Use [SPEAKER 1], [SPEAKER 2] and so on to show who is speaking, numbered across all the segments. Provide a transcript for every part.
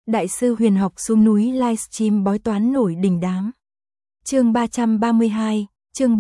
[SPEAKER 1] Đại sư huyền học xuống núi livestream bói toán nổi đình đám. Chương 332, chương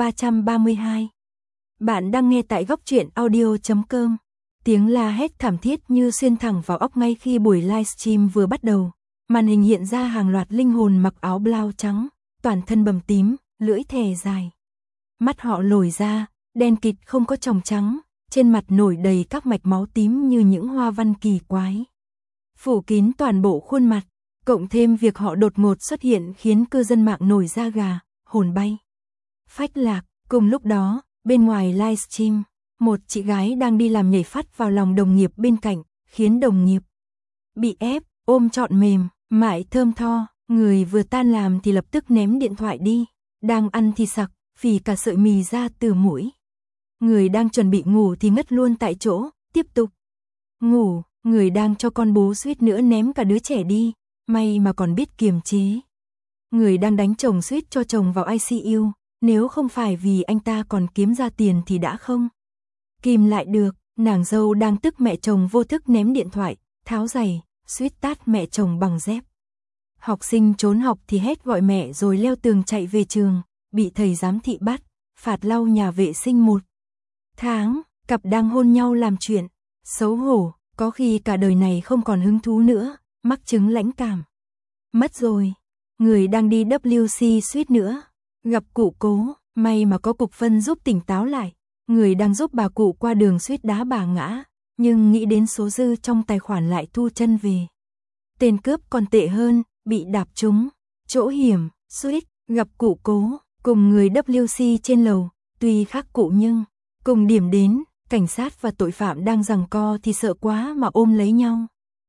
[SPEAKER 1] 332. Bạn đang nghe tại góc truyện audio.com. Tiếng la hét thảm thiết như xuyên thẳng vào óc ngay khi buổi livestream vừa bắt đầu. Màn hình hiện ra hàng loạt linh hồn mặc áo blau trắng, toàn thân bầm tím, lưỡi thè dài. Mắt họ lồi ra, đen kịt không có tròng trắng, trên mặt nổi đầy các mạch máu tím như những hoa văn kỳ quái. Phủ kín toàn bộ khuôn mặt, cộng thêm việc họ đột ngột xuất hiện khiến cư dân mạng nổi da gà, hồn bay. Phách lạc, cùng lúc đó, bên ngoài livestream, một chị gái đang đi làm nhảy phắt vào lòng đồng nghiệp bên cạnh, khiến đồng nghiệp bị ép, ôm trọn mềm, mại thơm tho, người vừa tan làm thì lập tức ném điện thoại đi, đang ăn thì sặc, phì cả sợi mì ra từ mũi. Người đang chuẩn bị ngủ thì ngất luôn tại chỗ, tiếp tục ngủ. Người đang cho con bú suýt nữa ném cả đứa trẻ đi, may mà còn biết kiềm chế. Người đang đánh chồng suýt cho chồng vào ICU, nếu không phải vì anh ta còn kiếm ra tiền thì đã không kìm lại được. Nàng dâu đang tức mẹ chồng vô thức ném điện thoại, tháo giày, suýt tát mẹ chồng bằng dép. Học sinh trốn học thì hét gọi mẹ rồi leo tường chạy về trường, bị thầy giám thị bắt, phạt lau nhà vệ sinh 1 tháng. Cặp đang hôn nhau làm chuyện xấu hổ, có khi cả đời này không còn hứng thú nữa, mắc chứng lãnh cảm. Mất rồi. Người đang đi WC suýt nữa gặp cụ cố, may mà có cục phân giúp tỉnh táo lại. Người đang giúp bà cụ qua đường suýt đá bà ngã, nhưng nghĩ đến số dư trong tài khoản lại thu chân về. Tên cướp còn tệ hơn, bị đạp trúng chỗ hiểm, suýt gặp cụ cố, cùng người WC trên lầu, tuy khác cụ nhưng cùng điểm đến. Cảnh sát và tội phạm đang giằng co thì sợ quá mà ôm lấy nhau.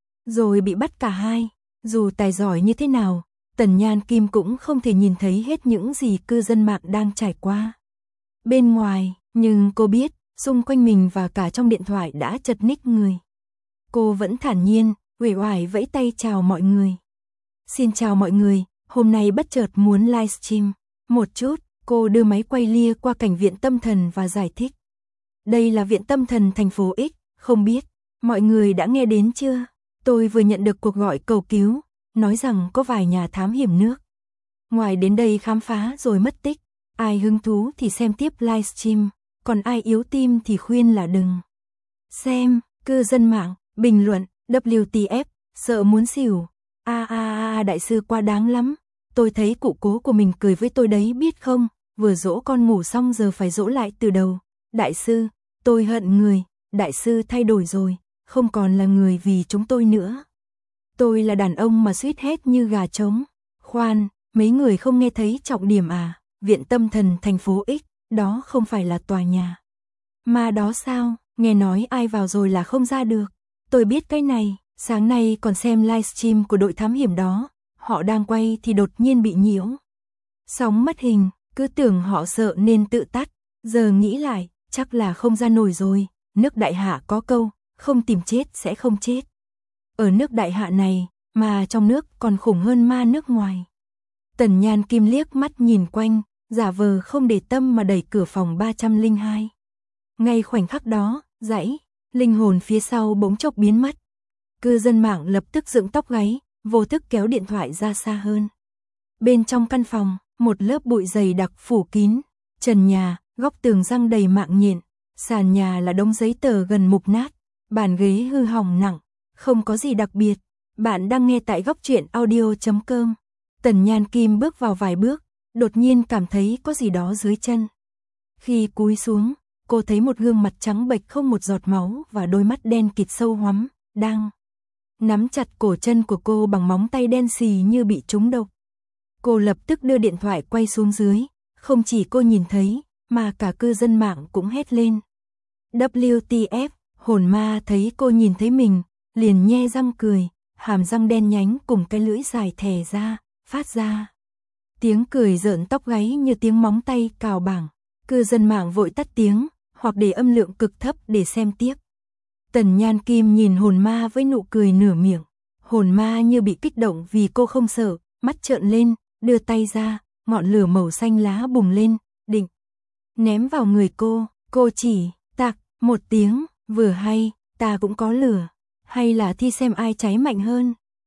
[SPEAKER 1] Rồi bị bắt cả hai. Dù tài giỏi như thế nào, Tần Nhan Kim cũng không thể nhìn thấy hết những gì cư dân mạng đang trải qua bên ngoài, nhưng cô biết, xung quanh mình và cả trong điện thoại đã chật ních người. Cô vẫn thản nhiên, uể oải vẫy tay chào mọi người. Xin chào mọi người, hôm nay bất chợt muốn livestream một chút, cô đưa máy quay lia qua cảnh viện tâm thần và giải thích. Đây là viện tâm thần thành phố X, không biết mọi người đã nghe đến chưa? Tôi vừa nhận được cuộc gọi cầu cứu, nói rằng có vài nhà thám hiểm nước ngoài đến đây khám phá rồi mất tích. Ai hứng thú thì xem tiếp livestream, còn ai yếu tim thì khuyên là đừng xem. Cư dân mạng bình luận, WTF, sợ muốn xỉu. Đại sư quá đáng lắm. Tôi thấy cụ cố của mình cười với tôi đấy biết không, vừa dỗ con ngủ xong giờ phải dỗ lại từ đầu. Đại sư, tôi hận người, đại sư thay đổi rồi, không còn là người vì chúng tôi nữa. Tôi là đàn ông mà suýt hét như gà trống. Khoan, mấy người không nghe thấy trọng điểm à? Viện tâm thần thành phố X, đó không phải là tòa nhà mà đó sao? Nghe nói ai vào rồi là không ra được. Tôi biết cái này, sáng nay còn xem livestream của đội thám hiểm đó, họ đang quay thì đột nhiên bị nhiễu sóng mất hình, cứ tưởng họ sợ nên tự tắt, giờ nghĩ lại, chắc là không ra nổi rồi. Nước Đại Hạ có câu, không tìm chết sẽ không chết. Ở nước Đại Hạ này, mà trong nước còn khủng hơn ma nước ngoài. Tần Nhan Kim liếc mắt nhìn quanh, giả vờ không để tâm mà đẩy cửa phòng 302. Ngay khoảnh khắc đó, dãy linh hồn phía sau bỗng chốc biến mất. Cư dân mạng lập tức dựng tóc gáy, vô thức kéo điện thoại ra xa hơn. Bên trong căn phòng, một lớp bụi dày đặc phủ kín, trần nhà, góc tường răng đầy mạng nhện, sàn nhà là đống giấy tờ gần mục nát, bàn ghế hư hỏng nặng, không có gì đặc biệt. Bạn đang nghe tại góc truyện audio.com. Tần Nhan Kim bước vào vài bước, đột nhiên cảm thấy có gì đó dưới chân. Khi cúi xuống, cô thấy một gương mặt trắng bệch không một giọt máu và đôi mắt đen kịt sâu hoắm, đang nắm chặt cổ chân của cô bằng móng tay đen xì như bị trúng độc. Cô lập tức đưa điện thoại quay xuống dưới, không chỉ cô nhìn thấy, mà cả cư dân mạng cũng hét lên. WTF, hồn ma thấy cô nhìn thấy mình, liền nhe răng cười, hàm răng đen nhánh cùng cái lưỡi dài thè ra, phát ra tiếng cười rợn tóc gáy như tiếng móng tay cào bảng. Cư dân mạng vội tắt tiếng, hoặc để âm lượng cực thấp để xem tiếp. Tần Nhan Kim nhìn hồn ma với nụ cười nửa miệng. Hồn ma như bị kích động vì cô không sợ, mắt trợn lên, đưa tay ra, ngọn lửa màu xanh lá bùng lên, định ném vào người cô. Cô chỉ tạc một tiếng, vừa hay, ta cũng có lửa, hay là thi xem ai cháy mạnh hơn.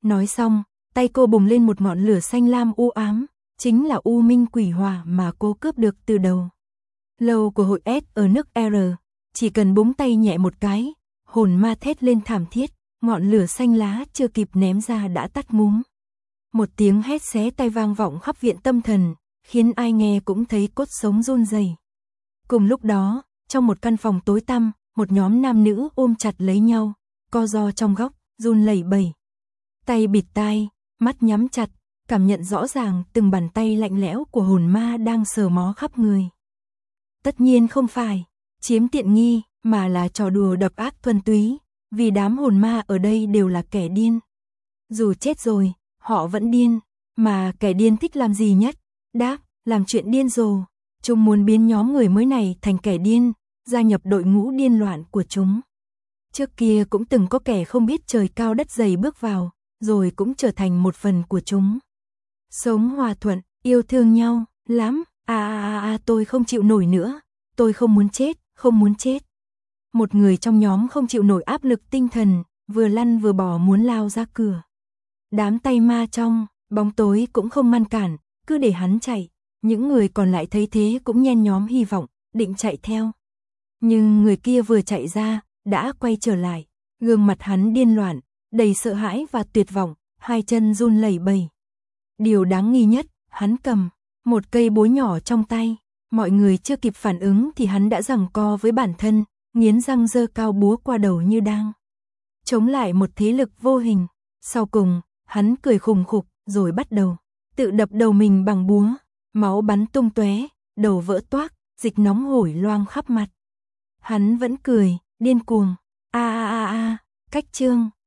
[SPEAKER 1] Nói xong, tay cô bùng lên một ngọn lửa xanh lam u ám, chính là U Minh Quỷ Hỏa mà cô cướp được từ đầu lâu của hội S ở nước R. Chỉ cần búng tay nhẹ một cái, hồn ma thét lên thảm thiết, ngọn lửa xanh lá chưa kịp ném ra đã tắt ngúm. Một tiếng hét xé tai vang vọng khắp viện tâm thần, khiến ai nghe cũng thấy cốt sống run rẩy. Cùng lúc đó, trong một căn phòng tối tăm, một nhóm nam nữ ôm chặt lấy nhau, co ro trong góc, run lẩy bẩy. Tay bịt tai, mắt nhắm chặt, cảm nhận rõ ràng từng bàn tay lạnh lẽo của hồn ma đang sờ mó khắp người. Tất nhiên không phải chiếm tiện nghi, mà là trò đùa độc ác thuần túy, vì đám hồn ma ở đây đều là kẻ điên. Dù chết rồi, họ vẫn điên, mà kẻ điên thích làm gì nhất? Đáp, làm chuyện điên rồ. Chúng muốn biến nhóm người mới này thành kẻ điên, gia nhập đội ngũ điên loạn của chúng. Trước kia cũng từng có kẻ không biết trời cao đất dày bước vào, rồi cũng trở thành một phần của chúng. Sống hòa thuận, yêu thương nhau, lắm, tôi không chịu nổi nữa, tôi không muốn chết, không muốn chết. Một người trong nhóm không chịu nổi áp lực tinh thần, vừa lăn vừa bò muốn lao ra cửa. Đám tay ma trong bóng tối cũng không ngăn cản, cứ để hắn chạy. Những người còn lại thấy thế cũng nhen nhóm hy vọng, định chạy theo. Nhưng người kia vừa chạy ra, đã quay trở lại. Gương mặt hắn điên loạn, đầy sợ hãi và tuyệt vọng, hai chân run lẩy bẩy. Điều đáng nghi nhất, hắn cầm một cây búa nhỏ trong tay. Mọi người chưa kịp phản ứng thì hắn đã giằng co với bản thân, nghiến răng giơ cao búa qua đầu như đang chống lại một thế lực vô hình. Sau cùng, hắn cười khùng khục, rồi bắt đầu tự đập đầu mình bằng búa. Máu bắn tung tóe, đầu vỡ toác, dịch nóng hổi loang khắp mặt. Hắn vẫn cười, điên cuồng. Cách chương